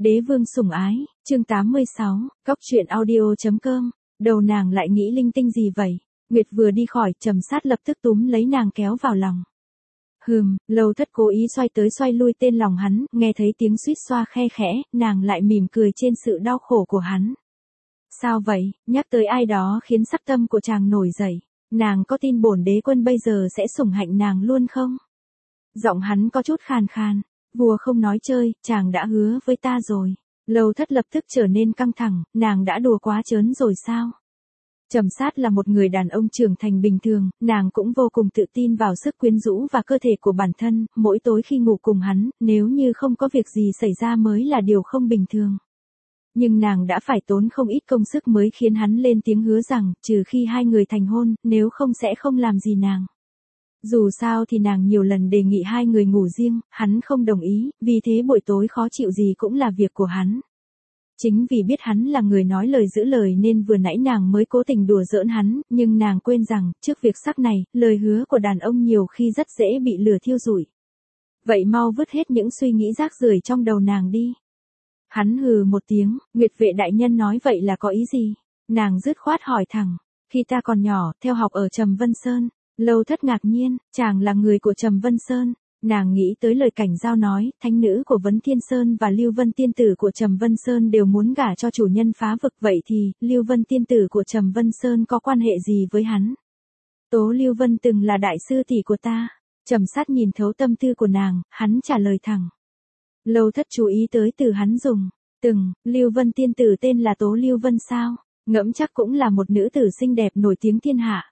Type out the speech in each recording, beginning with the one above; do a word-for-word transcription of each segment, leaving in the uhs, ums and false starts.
Đế vương sủng ái, chương tám mươi sáu, cóc truyện audio.com, đầu nàng lại nghĩ linh tinh gì vậy? Nguyệt vừa đi khỏi, Trầm Sát lập tức túm lấy nàng kéo vào lòng. Hừm, Lâu Thất cố ý xoay tới xoay lui tên lòng hắn, nghe thấy tiếng suýt xoa khe khẽ, nàng lại mỉm cười trên sự đau khổ của hắn. Sao vậy, nhắc tới ai đó khiến sắc tâm của chàng nổi dậy, nàng có tin bổn đế quân bây giờ sẽ sủng hạnh nàng luôn không? Giọng hắn có chút khàn khàn, vua không nói chơi, chàng đã hứa với ta rồi. Lâu Thất lập tức trở nên căng thẳng, nàng đã đùa quá trớn rồi sao? Trầm Sát là một người đàn ông trưởng thành bình thường, nàng cũng vô cùng tự tin vào sức quyến rũ và cơ thể của bản thân, mỗi tối khi ngủ cùng hắn, nếu như không có việc gì xảy ra mới là điều không bình thường. Nhưng nàng đã phải tốn không ít công sức mới khiến hắn lên tiếng hứa rằng, trừ khi hai người thành hôn, nếu không sẽ không làm gì nàng. Dù sao thì nàng nhiều lần đề nghị hai người ngủ riêng, hắn không đồng ý, vì thế buổi tối khó chịu gì cũng là việc của hắn. Chính vì biết hắn là người nói lời giữ lời nên vừa nãy nàng mới cố tình đùa giỡn hắn, nhưng nàng quên rằng, trước việc sắc này, lời hứa của đàn ông nhiều khi rất dễ bị lửa thiêu rụi. Vậy mau vứt hết những suy nghĩ rác rưởi trong đầu nàng đi. Hắn hừ một tiếng, Nguyệt vệ đại nhân nói vậy là có ý gì? Nàng dứt khoát hỏi thẳng, khi ta còn nhỏ, theo học ở Trầm Vân Sơn. Lâu Thất ngạc nhiên, chàng là người của Trầm Vân Sơn. Nàng nghĩ tới lời Cảnh Giao nói, thánh nữ của Vấn Thiên Sơn và Lưu Vân tiên tử của Trầm Vân Sơn đều muốn gả cho chủ nhân phá vực, vậy thì, Lưu Vân tiên tử của Trầm Vân Sơn có quan hệ gì với hắn? Tố Lưu Vân từng là đại sư tỷ của ta. Trầm Sát nhìn thấu tâm tư của nàng, hắn trả lời thẳng. Lâu Thất chú ý tới từ hắn dùng, từng, Lưu Vân tiên tử tên là Tố Lưu Vân sao? Ngẫm chắc cũng là một nữ tử xinh đẹp nổi tiếng thiên hạ.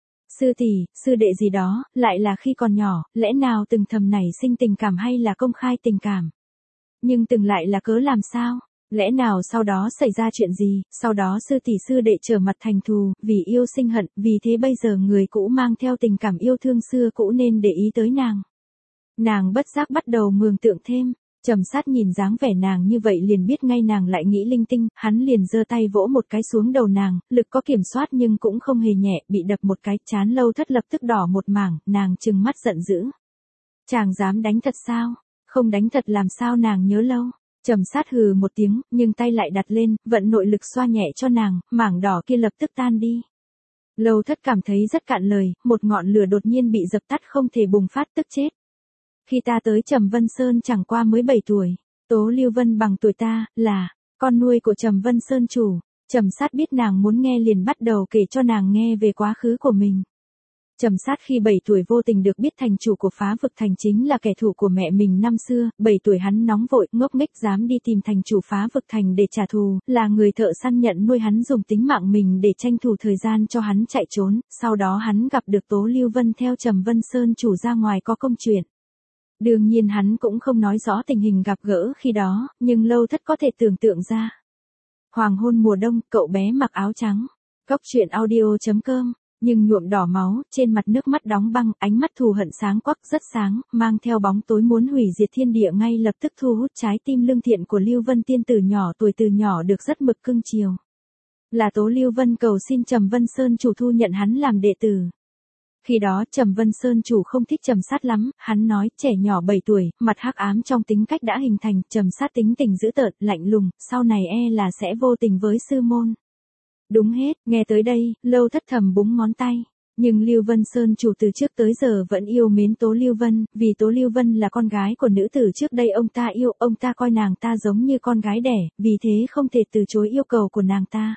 Sư tỷ, sư đệ gì đó, lại là khi còn nhỏ, lẽ nào từng thầm nảy sinh tình cảm hay là công khai tình cảm? Nhưng từng lại là cớ làm sao? Lẽ nào sau đó xảy ra chuyện gì, sau đó sư tỷ sư đệ trở mặt thành thù, vì yêu sinh hận, vì thế bây giờ người cũ mang theo tình cảm yêu thương xưa cũ nên để ý tới nàng. Nàng bất giác bắt đầu mường tượng thêm. Trầm Sát nhìn dáng vẻ nàng như vậy liền biết ngay nàng lại nghĩ linh tinh, hắn liền giơ tay vỗ một cái xuống đầu nàng, lực có kiểm soát nhưng cũng không hề nhẹ, bị đập một cái, trán Lâu Thất lập tức đỏ một mảng, nàng trừng mắt giận dữ. Chàng dám đánh thật sao? Không đánh thật làm sao nàng nhớ lâu? Trầm Sát hừ một tiếng, nhưng tay lại đặt lên, vận nội lực xoa nhẹ cho nàng, mảng đỏ kia lập tức tan đi. Lâu Thất cảm thấy rất cạn lời, một ngọn lửa đột nhiên bị dập tắt không thể bùng phát tức chết. Khi ta tới Trầm Vân Sơn chẳng qua mới bảy tuổi, Tố Lưu Vân bằng tuổi ta, là con nuôi của Trầm Vân Sơn chủ. Trầm Sát biết nàng muốn nghe liền bắt đầu kể cho nàng nghe về quá khứ của mình. Trầm Sát khi bảy tuổi vô tình được biết thành chủ của phá vực thành chính là kẻ thù của mẹ mình năm xưa, bảy tuổi hắn nóng vội, ngốc nghếch dám đi tìm thành chủ phá vực thành để trả thù, là người thợ săn nhận nuôi hắn dùng tính mạng mình để tranh thủ thời gian cho hắn chạy trốn, sau đó hắn gặp được Tố Lưu Vân theo Trầm Vân Sơn chủ ra ngoài có công chuyện. Đương nhiên hắn cũng không nói rõ tình hình gặp gỡ khi đó, nhưng Lâu Thất có thể tưởng tượng ra. Hoàng hôn mùa đông, cậu bé mặc áo trắng. Cóc truyện audio.com, nhưng nhuộm đỏ máu, trên mặt nước mắt đóng băng, ánh mắt thù hận sáng quắc rất sáng, mang theo bóng tối muốn hủy diệt thiên địa ngay lập tức thu hút trái tim lương thiện của Lưu Vân tiên tử nhỏ tuổi từ nhỏ được rất mực cưng chiều. Là Tố Lưu Vân cầu xin Trầm Vân Sơn chủ thu nhận hắn làm đệ tử. Khi đó Trầm Vân Sơn chủ không thích Trầm Sát lắm, hắn nói, trẻ nhỏ bảy tuổi, mặt hắc ám trong tính cách đã hình thành, Trầm Sát tính tình dữ tợn, lạnh lùng, sau này e là sẽ vô tình với sư môn. Đúng hết, nghe tới đây, Lâu Thất thầm búng ngón tay. Nhưng Lưu Vân Sơn chủ từ trước tới giờ vẫn yêu mến Tố Lưu Vân, vì Tố Lưu Vân là con gái của nữ tử trước đây ông ta yêu, ông ta coi nàng ta giống như con gái đẻ, vì thế không thể từ chối yêu cầu của nàng ta.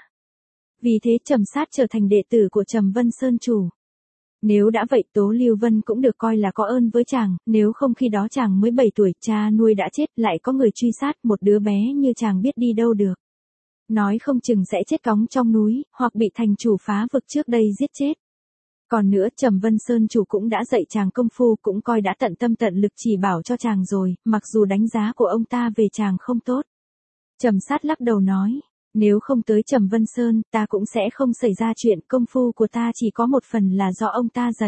Vì thế Trầm Sát trở thành đệ tử của Trầm Vân Sơn chủ. Nếu đã vậy Tố Lưu Vân cũng được coi là có ơn với chàng, nếu không khi đó chàng mới bảy tuổi, cha nuôi đã chết, lại có người truy sát, một đứa bé như chàng biết đi đâu được. Nói không chừng sẽ chết cóng trong núi, hoặc bị thành chủ phá vực trước đây giết chết. Còn nữa Trầm Vân Sơn chủ cũng đã dạy chàng công phu, cũng coi đã tận tâm tận lực chỉ bảo cho chàng rồi, mặc dù đánh giá của ông ta về chàng không tốt. Trầm Sát lắc đầu nói. Nếu không tới Trầm Vân Sơn, ta cũng sẽ không xảy ra chuyện, công phu của ta chỉ có một phần là do ông ta dạy.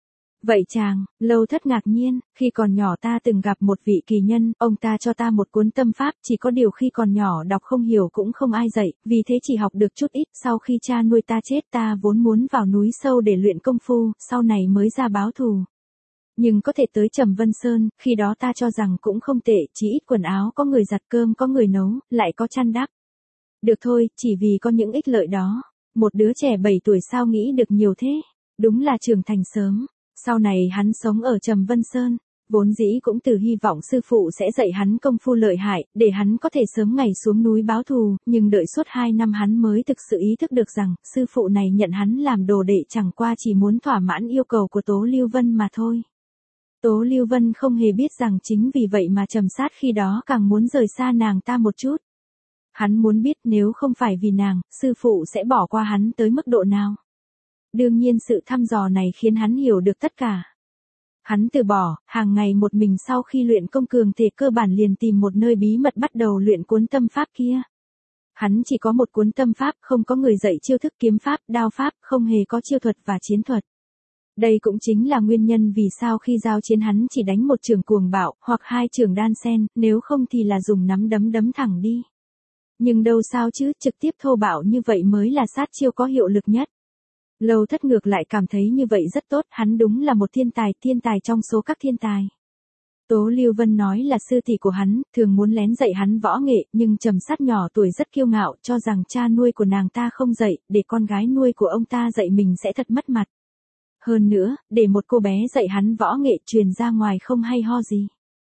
Vậy chàng, Lâu Thất ngạc nhiên, khi còn nhỏ ta từng gặp một vị kỳ nhân, ông ta cho ta một cuốn tâm pháp, chỉ có điều khi còn nhỏ đọc không hiểu cũng không ai dạy, vì thế chỉ học được chút ít, sau khi cha nuôi ta chết ta vốn muốn vào núi sâu để luyện công phu, sau này mới ra báo thù. Nhưng có thể tới Trầm Vân Sơn, khi đó ta cho rằng cũng không tệ, chỉ ít quần áo có người giặt, cơm có người nấu, lại có chăn đắp. Được thôi, chỉ vì có những ích lợi đó. Một đứa trẻ bảy tuổi sao nghĩ được nhiều thế? Đúng là trưởng thành sớm. Sau này hắn sống ở Trầm Vân Sơn, vốn dĩ cũng từ hy vọng sư phụ sẽ dạy hắn công phu lợi hại, để hắn có thể sớm ngày xuống núi báo thù, nhưng đợi suốt hai năm hắn mới thực sự ý thức được rằng, sư phụ này nhận hắn làm đồ đệ chẳng qua chỉ muốn thỏa mãn yêu cầu của Tố Lưu Vân mà thôi. Tố Lưu Vân không hề biết rằng chính vì vậy mà Trầm Sát khi đó càng muốn rời xa nàng ta một chút. Hắn muốn biết nếu không phải vì nàng, sư phụ sẽ bỏ qua hắn tới mức độ nào. Đương nhiên sự thăm dò này khiến hắn hiểu được tất cả. Hắn từ bỏ, hàng ngày một mình sau khi luyện công cường thể cơ bản liền tìm một nơi bí mật bắt đầu luyện cuốn tâm pháp kia. Hắn chỉ có một cuốn tâm pháp, không có người dạy chiêu thức kiếm pháp, đao pháp, không hề có chiêu thuật và chiến thuật. Đây cũng chính là nguyên nhân vì sao khi giao chiến hắn chỉ đánh một trường cuồng bạo, hoặc hai trường đan sen, nếu không thì là dùng nắm đấm đấm thẳng đi. Nhưng đâu sao chứ, trực tiếp thô bạo như vậy mới là sát chiêu có hiệu lực nhất. Lâu Thất ngược lại cảm thấy như vậy rất tốt, hắn đúng là một thiên tài, thiên tài trong số các thiên tài. Tố Lưu Vân nói là sư tỷ của hắn, thường muốn lén dạy hắn võ nghệ, nhưng Trầm Sát nhỏ tuổi rất kiêu ngạo, cho rằng cha nuôi của nàng ta không dạy, để con gái nuôi của ông ta dạy mình sẽ thật mất mặt. Hơn nữa, để một cô bé dạy hắn võ nghệ truyền ra ngoài không hay ho gì.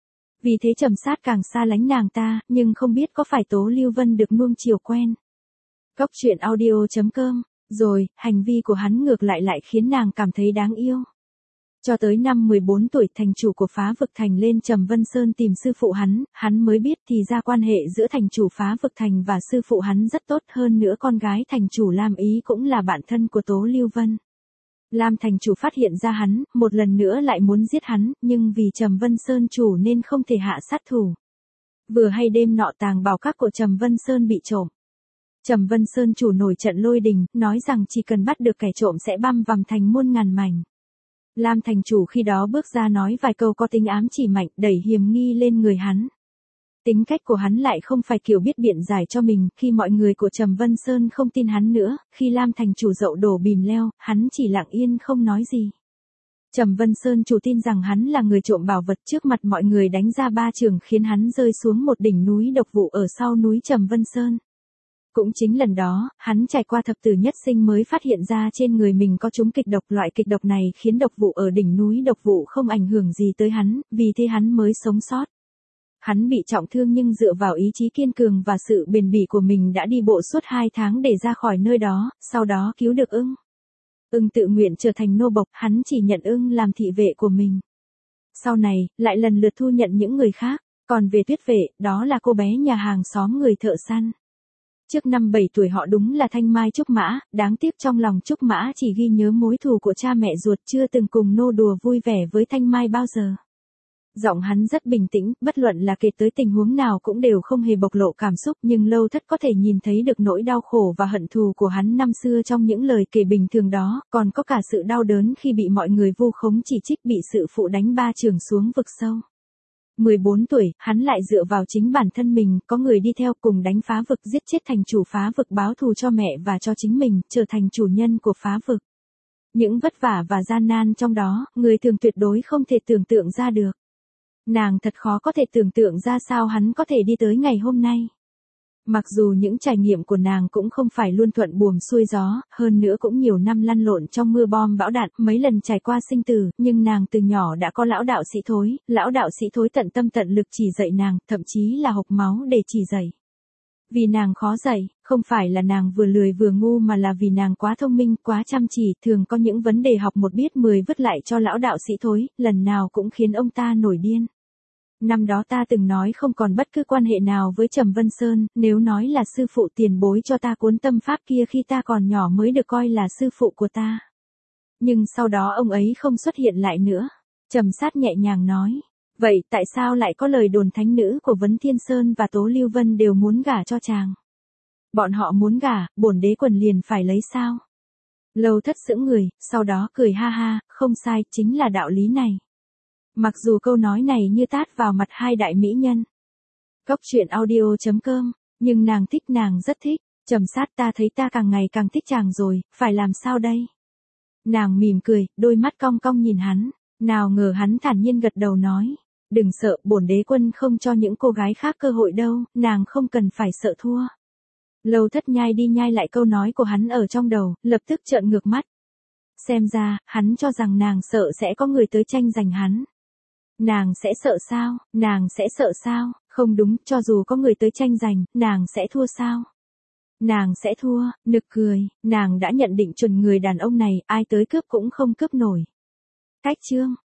Vì thế Trầm Sát càng xa lánh nàng ta, nhưng không biết có phải Tố Lưu Vân được nuông chiều quen. Cóc truyện audio chấm com. Rồi, hành vi của hắn ngược lại lại khiến nàng cảm thấy đáng yêu. Cho tới năm mười bốn tuổi, thành chủ của Phá Vực Thành lên Trầm Vân Sơn tìm sư phụ hắn, hắn mới biết thì ra quan hệ giữa thành chủ Phá Vực Thành và sư phụ hắn rất tốt, hơn nữa con gái thành chủ Lam Ý cũng là bạn thân của Tố Lưu Vân. Lam thành chủ phát hiện ra hắn, một lần nữa lại muốn giết hắn, nhưng vì Trầm Vân Sơn chủ nên không thể hạ sát thủ. Vừa hay đêm nọ tàng bảo các của Trầm Vân Sơn bị trộm. Trầm Vân Sơn chủ nổi trận lôi đình, nói rằng chỉ cần bắt được kẻ trộm sẽ băm vằm thành muôn ngàn mảnh. Lam thành chủ khi đó bước ra nói vài câu có tính ám chỉ mạnh, đẩy hiểm nghi lên người hắn. Tính cách của hắn lại không phải kiểu biết biện giải cho mình, khi mọi người của Trầm Vân Sơn không tin hắn nữa, khi Lam thành chủ dậu đổ bìm leo, hắn chỉ lặng yên không nói gì. Trầm Vân Sơn chủ tin rằng hắn là người trộm bảo vật, trước mặt mọi người đánh ra ba trường khiến hắn rơi xuống một đỉnh núi độc vụ ở sau núi Trầm Vân Sơn. Cũng chính lần đó, hắn trải qua thập tử nhất sinh mới phát hiện ra trên người mình có trúng kịch độc, loại kịch độc này khiến độc vụ ở đỉnh núi độc vụ không ảnh hưởng gì tới hắn, vì thế hắn mới sống sót. Hắn bị trọng thương nhưng dựa vào ý chí kiên cường và sự bền bỉ của mình đã đi bộ suốt hai tháng để ra khỏi nơi đó, sau đó cứu được ưng. Ưng tự nguyện trở thành nô bộc, hắn chỉ nhận ưng làm thị vệ của mình. Sau này, lại lần lượt thu nhận những người khác, còn về Tuyết Vệ, đó là cô bé nhà hàng xóm người thợ săn. Trước năm bảy tuổi họ đúng là thanh mai trúc mã, đáng tiếc trong lòng trúc mã chỉ ghi nhớ mối thù của cha mẹ ruột, chưa từng cùng nô đùa vui vẻ với thanh mai bao giờ. Giọng hắn rất bình tĩnh, bất luận là kể tới tình huống nào cũng đều không hề bộc lộ cảm xúc, nhưng Lâu Thất có thể nhìn thấy được nỗi đau khổ và hận thù của hắn năm xưa trong những lời kể bình thường đó, còn có cả sự đau đớn khi bị mọi người vu khống chỉ trích, bị sự phụ đánh ba trường xuống vực sâu. mười bốn tuổi, hắn lại dựa vào chính bản thân mình, có người đi theo cùng đánh phá vực, giết chết thành chủ phá vực, báo thù cho mẹ và cho chính mình, trở thành chủ nhân của phá vực. Những vất vả và gian nan trong đó, người thường tuyệt đối không thể tưởng tượng ra được. Nàng thật khó có thể tưởng tượng ra sao hắn có thể đi tới ngày hôm nay. Mặc dù những trải nghiệm của nàng cũng không phải luôn thuận buồm xuôi gió, hơn nữa cũng nhiều năm lăn lộn trong mưa bom bão đạn, mấy lần trải qua sinh tử, nhưng nàng từ nhỏ đã có lão đạo sĩ Thối, lão đạo sĩ Thối tận tâm tận lực chỉ dạy nàng, thậm chí là hộc máu để chỉ dạy. Vì nàng khó dạy, không phải là nàng vừa lười vừa ngu mà là vì nàng quá thông minh, quá chăm chỉ, thường có những vấn đề học một biết mười vứt lại cho lão đạo sĩ Thối, lần nào cũng khiến ông ta nổi điên. Năm đó ta từng nói không còn bất cứ quan hệ nào với Trầm Vân Sơn, nếu nói là sư phụ tiền bối cho ta cuốn tâm pháp kia khi ta còn nhỏ mới được coi là sư phụ của ta. Nhưng sau đó ông ấy không xuất hiện lại nữa. Trầm Sát nhẹ nhàng nói, vậy tại sao lại có lời đồn thánh nữ của Vấn Thiên Sơn và Tố Lưu Vân đều muốn gả cho chàng? Bọn họ muốn gả, bổn đế quần liền phải lấy sao? Lâu Thất sững người, sau đó cười ha ha, không sai, chính là đạo lý này. Mặc dù câu nói này như tát vào mặt hai đại mỹ nhân. Cóc truyện audio chấm com, nhưng nàng thích, nàng rất thích. Trầm Sát, ta thấy ta càng ngày càng thích chàng rồi, phải làm sao đây? Nàng mỉm cười, đôi mắt cong cong nhìn hắn. Nào ngờ hắn thản nhiên gật đầu nói. Đừng sợ, bổn đế quân không cho những cô gái khác cơ hội đâu, nàng không cần phải sợ thua. Lâu Thất nhai đi nhai lại câu nói của hắn ở trong đầu, lập tức trợn ngược mắt. Xem ra, hắn cho rằng nàng sợ sẽ có người tới tranh giành hắn. Nàng sẽ sợ sao, nàng sẽ sợ sao, không đúng, cho dù có người tới tranh giành, nàng sẽ thua sao? Nàng sẽ thua, nực cười, nàng đã nhận định chuẩn người đàn ông này, ai tới cướp cũng không cướp nổi. Cách chương